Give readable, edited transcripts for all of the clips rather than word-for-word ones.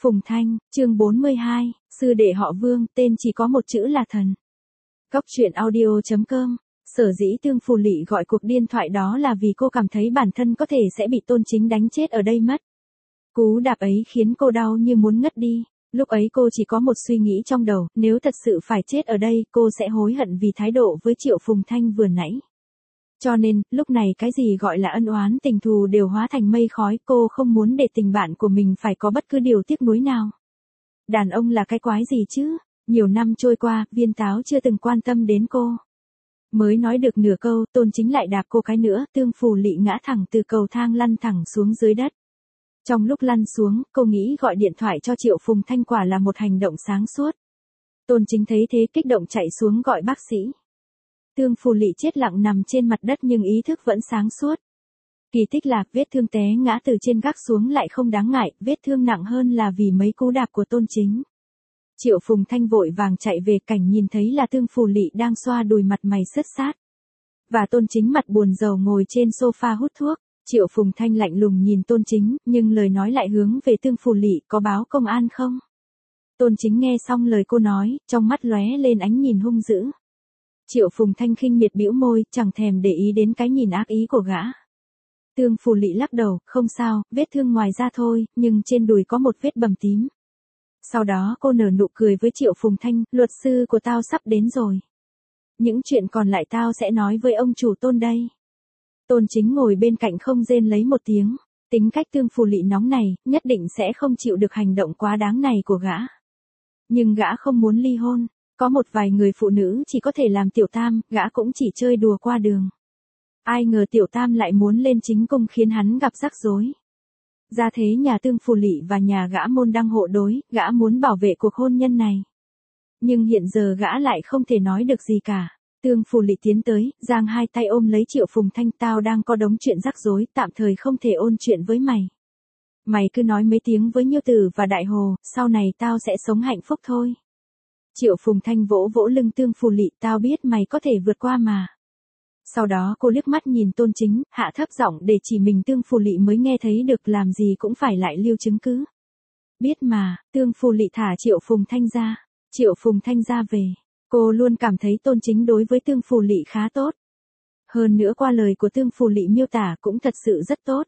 Phùng Thanh, chương 42, sư đệ họ Vương, tên chỉ có một chữ là thần. Góc truyện audio.com. Sở dĩ Tương Phù Lị gọi cuộc điện thoại đó là vì cô cảm thấy bản thân có thể sẽ bị Tôn Chính đánh chết ở đây mất. Cú đạp ấy khiến cô đau như muốn ngất đi. Lúc ấy cô chỉ có một suy nghĩ trong đầu, nếu thật sự phải chết ở đây, cô sẽ hối hận vì thái độ với Triệu Phùng Thanh vừa nãy. Cho nên, lúc này cái gì gọi là ân oán tình thù đều hóa thành mây khói, cô không muốn để tình bạn của mình phải có bất cứ điều tiếc nuối nào. Đàn ông là cái quái gì chứ? Nhiều năm trôi qua, Viên Táo chưa từng quan tâm đến cô. Mới nói được nửa câu, Tôn Chính lại đạp cô cái nữa, Tương Phù Lị ngã thẳng từ cầu thang lăn thẳng xuống dưới đất. Trong lúc lăn xuống, cô nghĩ gọi điện thoại cho Triệu Phùng Thanh quả là một hành động sáng suốt. Tôn Chính thấy thế kích động chạy xuống gọi bác sĩ. Tương Phù Lị chết lặng nằm trên mặt đất nhưng ý thức vẫn sáng suốt. Kỳ tích là, vết thương té ngã từ trên gác xuống lại không đáng ngại, vết thương nặng hơn là vì mấy cú đạp của Tôn Chính. Triệu Phùng Thanh vội vàng chạy về, cảnh nhìn thấy là Tương Phù Lị đang xoa đùi mặt mày sứt sát. Và Tôn Chính mặt buồn rầu ngồi trên sofa hút thuốc. Triệu Phùng Thanh lạnh lùng nhìn Tôn Chính, nhưng lời nói lại hướng về Tương Phù Lị, có báo công an không? Tôn Chính nghe xong lời cô nói, trong mắt lóe lên ánh nhìn hung dữ. Triệu Phùng Thanh khinh miệt bĩu môi, chẳng thèm để ý đến cái nhìn ác ý của gã. Tương Phù Lị lắc đầu, không sao, vết thương ngoài da thôi, nhưng trên đùi có một vết bầm tím. Sau đó cô nở nụ cười với Triệu Phùng Thanh, luật sư của tao sắp đến rồi. Những chuyện còn lại tao sẽ nói với ông chủ Tôn đây. Tôn Chính ngồi bên cạnh không rên lấy một tiếng. Tính cách Tương Phù Lị nóng này, nhất định sẽ không chịu được hành động quá đáng này của gã. Nhưng gã không muốn ly hôn. Có một vài người phụ nữ chỉ có thể làm tiểu tam, gã cũng chỉ chơi đùa qua đường. Ai ngờ tiểu tam lại muốn lên chính cung khiến hắn gặp rắc rối. Ra thế nhà Tương Phù Lị và nhà gã môn đăng hộ đối, gã muốn bảo vệ cuộc hôn nhân này. Nhưng hiện giờ gã lại không thể nói được gì cả. Tương Phù Lị tiến tới, giang hai tay ôm lấy Triệu Phùng Thanh, tao đang có đống chuyện rắc rối, tạm thời không thể ôn chuyện với mày. Mày cứ nói mấy tiếng với Nhiêu Tử và Đại Hồ, sau này tao sẽ sống hạnh phúc thôi. Triệu Phùng Thanh vỗ vỗ lưng Tương Phù Lị, tao biết mày có thể vượt qua mà. Sau đó cô liếc mắt nhìn Tôn Chính, hạ thấp giọng để chỉ mình Tương Phù Lị mới nghe thấy được, làm gì cũng phải lại lưu chứng cứ. Biết mà, Tương Phù Lị thả Triệu Phùng Thanh ra. Triệu Phùng Thanh ra về. Cô luôn cảm thấy Tôn Chính đối với Tương Phù Lị khá tốt. Hơn nữa qua lời của Tương Phù Lị miêu tả cũng thật sự rất tốt.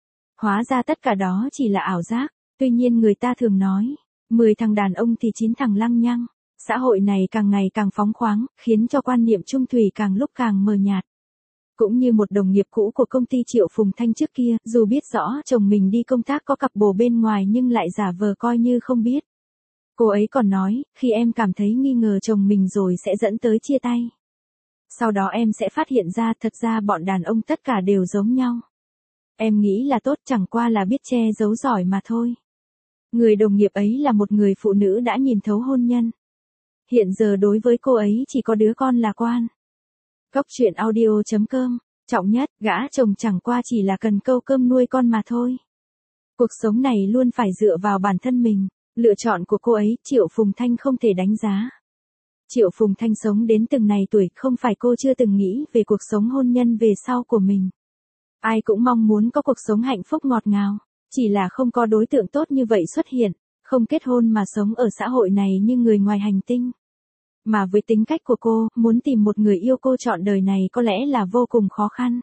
Hóa ra tất cả đó chỉ là ảo giác. Tuy nhiên người ta thường nói, 10 thằng đàn ông thì 9 thằng lăng nhăng. Xã hội này càng ngày càng phóng khoáng, khiến cho quan niệm chung thủy càng lúc càng mờ nhạt. Cũng như một đồng nghiệp cũ của công ty Triệu Phùng Thanh trước kia, dù biết rõ chồng mình đi công tác có cặp bồ bên ngoài nhưng lại giả vờ coi như không biết. Cô ấy còn nói, khi em cảm thấy nghi ngờ chồng mình rồi sẽ dẫn tới chia tay. Sau đó em sẽ phát hiện ra thật ra bọn đàn ông tất cả đều giống nhau. Em nghĩ là tốt, chẳng qua là biết che giấu giỏi mà thôi. Người đồng nghiệp ấy là một người phụ nữ đã nhìn thấu hôn nhân. Hiện giờ đối với cô ấy chỉ có đứa con là quan. Góc truyện audio.com. Trọng nhất, gã chồng chẳng qua chỉ là cần câu cơm nuôi con mà thôi. Cuộc sống này luôn phải dựa vào bản thân mình. Lựa chọn của cô ấy, Triệu Phùng Thanh không thể đánh giá. Triệu Phùng Thanh sống đến từng này tuổi, không phải cô chưa từng nghĩ về cuộc sống hôn nhân về sau của mình. Ai cũng mong muốn có cuộc sống hạnh phúc ngọt ngào. Chỉ là không có đối tượng tốt như vậy xuất hiện. Không kết hôn mà sống ở xã hội này như người ngoài hành tinh. Mà với tính cách của cô, muốn tìm một người yêu cô trọn đời này có lẽ là vô cùng khó khăn.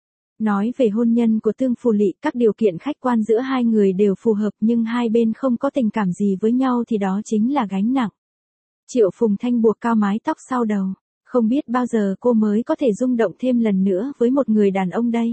Nói về hôn nhân của Tương Phù Lị, các điều kiện khách quan giữa hai người đều phù hợp nhưng hai bên không có tình cảm gì với nhau thì đó chính là gánh nặng. Triệu Phùng Thanh buộc cao mái tóc sau đầu. Không biết bao giờ cô mới có thể rung động thêm lần nữa với một người đàn ông đây.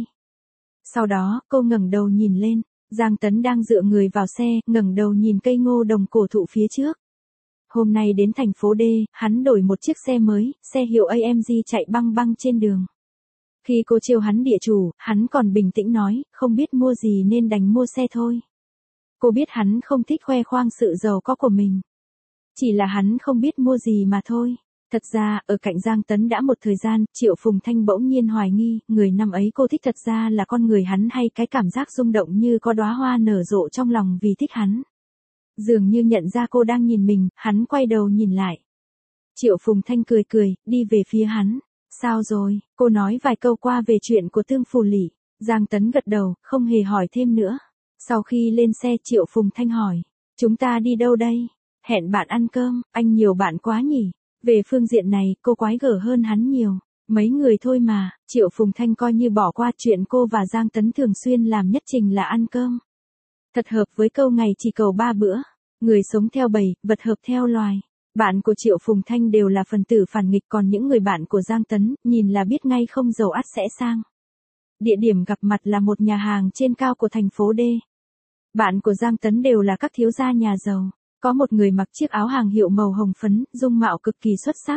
Sau đó, cô ngẩng đầu nhìn lên. Giang Tấn đang dựa người vào xe, ngẩng đầu nhìn cây ngô đồng cổ thụ phía trước. Hôm nay đến thành phố D, hắn đổi một chiếc xe mới, xe hiệu AMG chạy băng băng trên đường. Khi cô trêu hắn địa chủ, hắn còn bình tĩnh nói, không biết mua gì nên đành mua xe thôi. Cô biết hắn không thích khoe khoang sự giàu có của mình. Chỉ là hắn không biết mua gì mà thôi. Thật ra, ở cạnh Giang Tấn đã một thời gian, Triệu Phùng Thanh bỗng nhiên hoài nghi, người năm ấy cô thích thật ra là con người hắn hay cái cảm giác rung động như có đóa hoa nở rộ trong lòng vì thích hắn. Dường như nhận ra cô đang nhìn mình, hắn quay đầu nhìn lại. Triệu Phùng Thanh cười cười, đi về phía hắn. Sao rồi? Cô nói vài câu qua về chuyện của Tương Phù Lị. Giang Tấn gật đầu, không hề hỏi thêm nữa. Sau khi lên xe Triệu Phùng Thanh hỏi. Chúng ta đi đâu đây? Hẹn bạn ăn cơm, anh nhiều bạn quá nhỉ. Về phương diện này, cô quái gở hơn hắn nhiều. Mấy người thôi mà, Triệu Phùng Thanh coi như bỏ qua chuyện cô và Giang Tấn thường xuyên làm nhất trình là ăn cơm. Thật hợp với câu ngày chỉ cầu 3 bữa. Người sống theo bầy, vật hợp theo loài. Bạn của Triệu Phùng Thanh đều là phần tử phản nghịch, còn những người bạn của Giang Tấn, nhìn là biết ngay không giàu ắt sẽ sang. Địa điểm gặp mặt là một nhà hàng trên cao của thành phố D. Bạn của Giang Tấn đều là các thiếu gia nhà giàu. Có một người mặc chiếc áo hàng hiệu màu hồng phấn, dung mạo cực kỳ xuất sắc.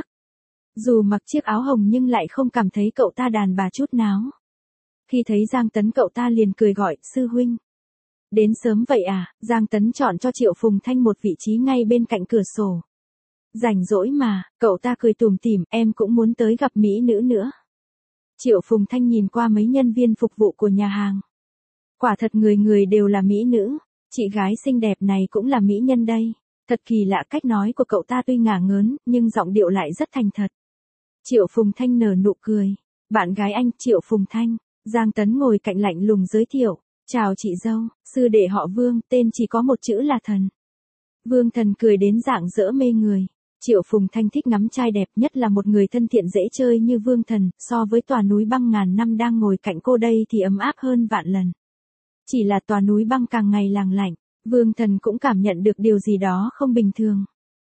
Dù mặc chiếc áo hồng nhưng lại không cảm thấy cậu ta đàn bà chút nào. Khi thấy Giang Tấn cậu ta liền cười gọi, sư huynh. Đến sớm vậy à? Giang Tấn chọn cho Triệu Phùng Thanh một vị trí ngay bên cạnh cửa sổ. Rảnh rỗi mà, cậu ta cười tủm tỉm, em cũng muốn tới gặp mỹ nữ nữa. Triệu Phùng Thanh nhìn qua mấy nhân viên phục vụ của nhà hàng. Quả thật người người đều là mỹ nữ, chị gái xinh đẹp này cũng là mỹ nhân đây. Thật kỳ lạ, cách nói của cậu ta tuy ngả ngớn, nhưng giọng điệu lại rất thành thật. Triệu Phùng Thanh nở nụ cười. Bạn gái anh, Triệu Phùng Thanh. Giang Tấn ngồi cạnh lạnh lùng giới thiệu. Chào chị dâu, sư đệ họ Vương, tên chỉ có một chữ là Thần. Vương Thần cười đến rạng rỡ mê người. Triệu Phùng Thanh thích ngắm trai đẹp, nhất là một người thân thiện dễ chơi như Vương Thần, so với tòa núi băng ngàn năm đang ngồi cạnh cô đây thì ấm áp hơn vạn lần. Chỉ là tòa núi băng càng ngày càng lạnh, Vương Thần cũng cảm nhận được điều gì đó không bình thường.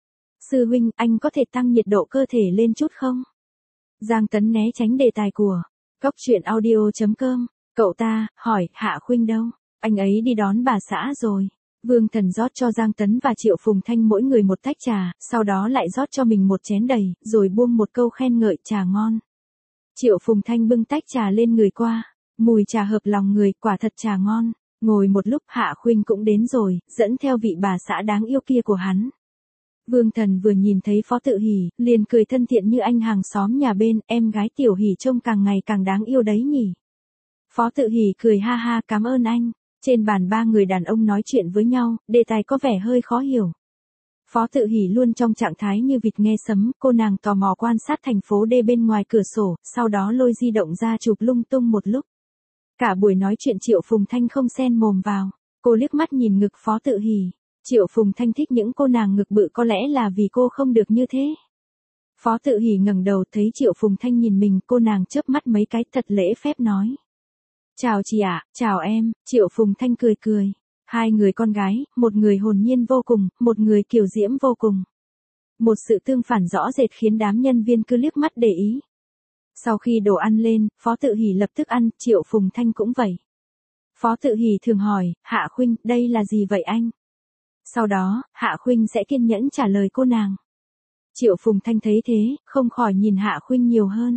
Sư huynh, anh có thể tăng nhiệt độ cơ thể lên chút không? Giang Tấn né tránh đề tài của Cóc Truyện Audio.com. Cậu ta hỏi, Hạ Khuynh đâu? Anh ấy đi đón bà xã rồi. Vương Thần rót cho Giang Tấn và Triệu Phùng Thanh mỗi người một tách trà, sau đó lại rót cho mình một chén đầy, rồi buông một câu khen ngợi, trà ngon. Triệu Phùng Thanh bưng tách trà lên người qua, mùi trà hợp lòng người, quả thật trà ngon. Ngồi một lúc Hạ Khuynh cũng đến rồi, dẫn theo vị bà xã đáng yêu kia của hắn. Vương Thần vừa nhìn thấy Phó Tự Hỷ, liền cười thân thiện như anh hàng xóm nhà bên, em gái Tiểu Hỷ trông càng ngày càng đáng yêu đấy nhỉ. Phó Tự Hỷ cười ha ha, cảm ơn anh. Trên bàn ba người đàn ông nói chuyện với nhau, đề tài có vẻ hơi khó hiểu. Phó Tự Hỷ luôn trong trạng thái như vịt nghe sấm, cô nàng tò mò quan sát thành phố D bên ngoài cửa sổ, sau đó lôi di động ra chụp lung tung một lúc. Cả buổi nói chuyện Triệu Phùng Thanh không xen mồm vào, cô liếc mắt nhìn ngực Phó Tự Hỷ. Triệu Phùng Thanh thích những cô nàng ngực bự, có lẽ là vì cô không được như thế. Phó Tự Hỷ ngẩng đầu thấy Triệu Phùng Thanh nhìn mình, cô nàng chớp mắt mấy cái thật lễ phép nói. Chào chị ạ, chào em. Triệu Phùng Thanh cười cười. Hai người con gái, một người hồn nhiên vô cùng, một người kiều diễm vô cùng. Một sự tương phản rõ rệt khiến đám nhân viên cứ liếc mắt để ý. Sau khi đồ ăn lên, Phó Tự Hỷ lập tức ăn, Triệu Phùng Thanh cũng vậy. Phó Tự Hỷ thường hỏi, Hạ Khuynh, đây là gì vậy anh? Sau đó, Hạ Khuynh sẽ kiên nhẫn trả lời cô nàng. Triệu Phùng Thanh thấy thế, không khỏi nhìn Hạ Khuynh nhiều hơn.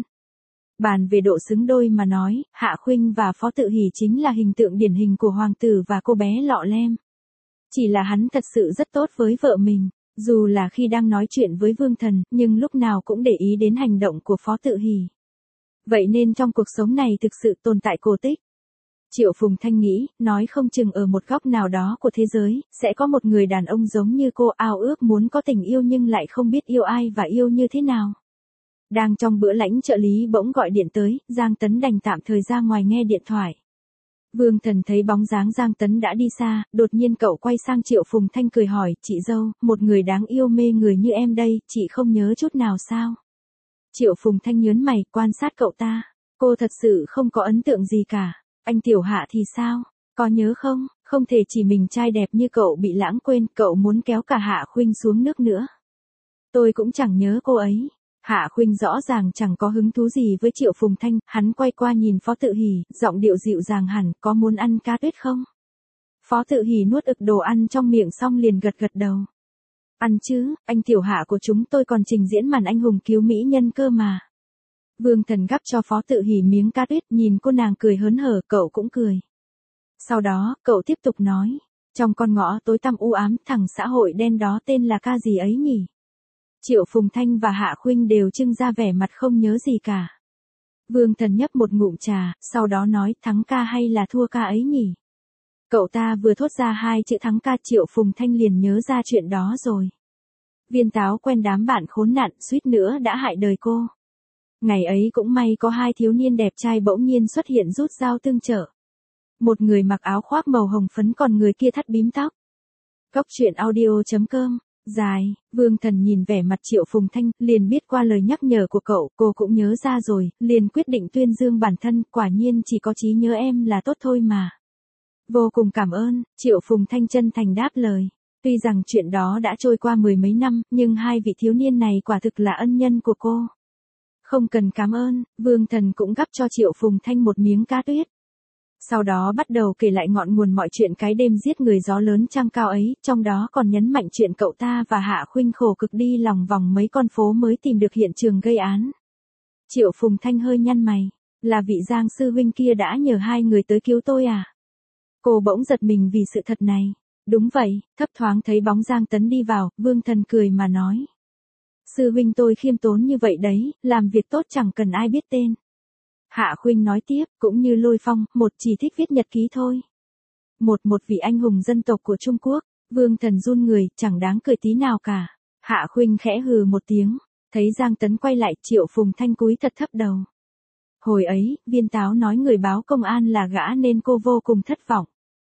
Bàn về độ xứng đôi mà nói, Hạ Khuynh và Phó Tự Hỷ chính là hình tượng điển hình của hoàng tử và cô bé lọ lem. Chỉ là hắn thật sự rất tốt với vợ mình, dù là khi đang nói chuyện với Vương Thần, nhưng lúc nào cũng để ý đến hành động của Phó Tự Hỷ. Vậy nên trong cuộc sống này thực sự tồn tại cổ tích. Triệu Phùng Thanh nghĩ, nói không chừng ở một góc nào đó của thế giới, sẽ có một người đàn ông giống như cô, ao ước muốn có tình yêu nhưng lại không biết yêu ai và yêu như thế nào. Đang trong bữa lãnh trợ lý bỗng gọi điện tới, Giang Tấn đành tạm thời ra ngoài nghe điện thoại. Vương Thần thấy bóng dáng Giang Tấn đã đi xa, đột nhiên cậu quay sang Triệu Phùng Thanh cười hỏi, chị dâu, một người đáng yêu mê người như em đây, chị không nhớ chút nào sao? Triệu Phùng Thanh nhớn mày, quan sát cậu ta. Cô thật sự không có ấn tượng gì cả. Anh Tiểu Hạ thì sao? Có nhớ không? Không thể chỉ mình trai đẹp như cậu bị lãng quên, cậu muốn kéo cả Hạ Khuynh xuống nước nữa. Tôi cũng chẳng nhớ cô ấy. Hạ Khuynh rõ ràng chẳng có hứng thú gì với Triệu Phùng Thanh, hắn quay qua nhìn Phó Tự Hỷ, giọng điệu dịu dàng hẳn, có muốn ăn cá tuyết không? Phó Tự Hỷ nuốt ực đồ ăn trong miệng xong liền gật gật đầu. Ăn chứ, anh Tiểu Hạ của chúng tôi còn trình diễn màn anh hùng cứu mỹ nhân cơ mà. Vương Thần gắp cho Phó Tự Hỷ miếng cá tuyết, nhìn cô nàng cười hớn hở, cậu cũng cười. Sau đó, cậu tiếp tục nói, trong con ngõ tối tăm u ám, thằng xã hội đen đó tên là ca gì ấy nhỉ? Triệu Phùng Thanh và Hạ Khuynh đều trưng ra vẻ mặt không nhớ gì cả. Vương Thần nhấp một ngụm trà, sau đó nói, thắng ca hay là thua ca ấy nhỉ? Cậu ta vừa thốt ra hai chữ thắng ca, Triệu Phùng Thanh liền nhớ ra chuyện đó rồi. Viên Táo quen đám bạn khốn nạn, suýt nữa đã hại đời cô. Ngày ấy cũng may có hai thiếu niên đẹp trai bỗng nhiên xuất hiện rút dao tương trợ. Một người mặc áo khoác màu hồng phấn, còn người kia thắt bím tóc. Cốc truyện audio.com. Dài, Vương Thần nhìn vẻ mặt Triệu Phùng Thanh, liền biết qua lời nhắc nhở của cậu, cô cũng nhớ ra rồi, liền quyết định tuyên dương bản thân, quả nhiên chỉ có trí nhớ em là tốt thôi mà. Vô cùng cảm ơn, Triệu Phùng Thanh chân thành đáp lời. Tuy rằng chuyện đó đã trôi qua mười mấy năm, nhưng hai vị thiếu niên này quả thực là ân nhân của cô. Không cần cảm ơn, Vương Thần cũng gắp cho Triệu Phùng Thanh một miếng cá tuyết. Sau đó bắt đầu kể lại ngọn nguồn mọi chuyện cái đêm giết người gió lớn trăng cao ấy, trong đó còn nhấn mạnh chuyện cậu ta và Hạ Khuynh khổ cực đi lòng vòng mấy con phố mới tìm được hiện trường gây án. Triệu Phùng Thanh hơi nhăn mày, là vị Giang sư huynh kia đã nhờ hai người tới cứu tôi à? Cô bỗng giật mình vì sự thật này. Đúng vậy, thấp thoáng thấy bóng Giang Tấn đi vào, Vương Thần cười mà nói. Sư huynh tôi khiêm tốn như vậy đấy, làm việc tốt chẳng cần ai biết tên. Hạ Khuynh nói tiếp, cũng như Lôi Phong, một chỉ thích viết nhật ký thôi. Một vị anh hùng dân tộc của Trung Quốc, Vương Thần run người, chẳng đáng cười tí nào cả. Hạ Khuynh khẽ hừ một tiếng, thấy Giang Tấn quay lại, Triệu Phùng Thanh cúi thật thấp đầu. Hồi ấy, Viên Táo nói người báo công an là gã nên cô vô cùng thất vọng.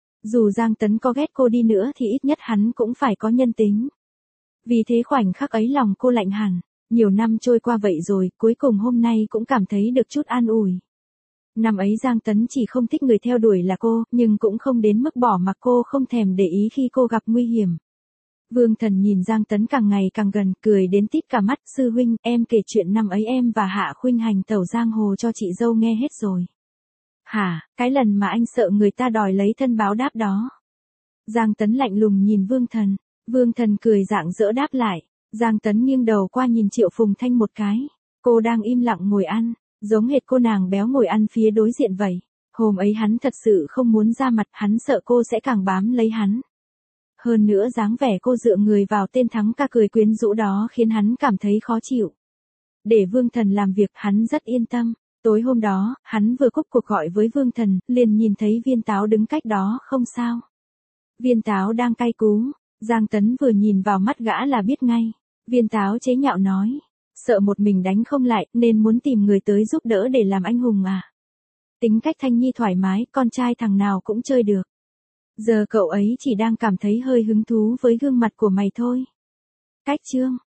Dù Giang Tấn có ghét cô đi nữa thì ít nhất hắn cũng phải có nhân tính. Vì thế khoảnh khắc ấy lòng cô lạnh hẳn. Nhiều năm trôi qua vậy rồi, cuối cùng hôm nay cũng cảm thấy được chút an ủi. Năm ấy Giang Tấn chỉ không thích người theo đuổi là cô, nhưng cũng không đến mức bỏ mặc cô không thèm để ý khi cô gặp nguy hiểm. Vương Thần nhìn Giang Tấn càng ngày càng gần, cười đến tít cả mắt. Sư huynh, em kể chuyện năm ấy em và Hạ Khuynh hành tẩu giang hồ cho chị dâu nghe hết rồi. Hả, cái lần mà anh sợ người ta đòi lấy thân báo đáp đó. Giang Tấn lạnh lùng nhìn Vương Thần. Vương Thần cười rạng rỡ đáp lại. Giang Tấn nghiêng đầu qua nhìn Triệu Phùng Thanh một cái. Cô đang im lặng ngồi ăn, giống hệt cô nàng béo ngồi ăn phía đối diện vậy. Hôm ấy hắn thật sự không muốn ra mặt, hắn sợ cô sẽ càng bám lấy hắn. Hơn nữa dáng vẻ cô dựa người vào tên Thắng ca cười quyến rũ đó khiến hắn cảm thấy khó chịu. Để Vương Thần làm việc hắn rất yên tâm. Tối hôm đó, hắn vừa cúp cuộc gọi với Vương Thần, liền nhìn thấy Viên Táo đứng cách đó không sao. Viên Táo đang cay cú. Giang Tấn vừa nhìn vào mắt gã là biết ngay. Viên Táo chế nhạo nói. Sợ một mình đánh không lại nên muốn tìm người tới giúp đỡ để làm anh hùng à. Tính cách Thanh Nhi thoải mái, con trai thằng nào cũng chơi được. Giờ cậu ấy chỉ đang cảm thấy hơi hứng thú với gương mặt của mày thôi. Cách chương.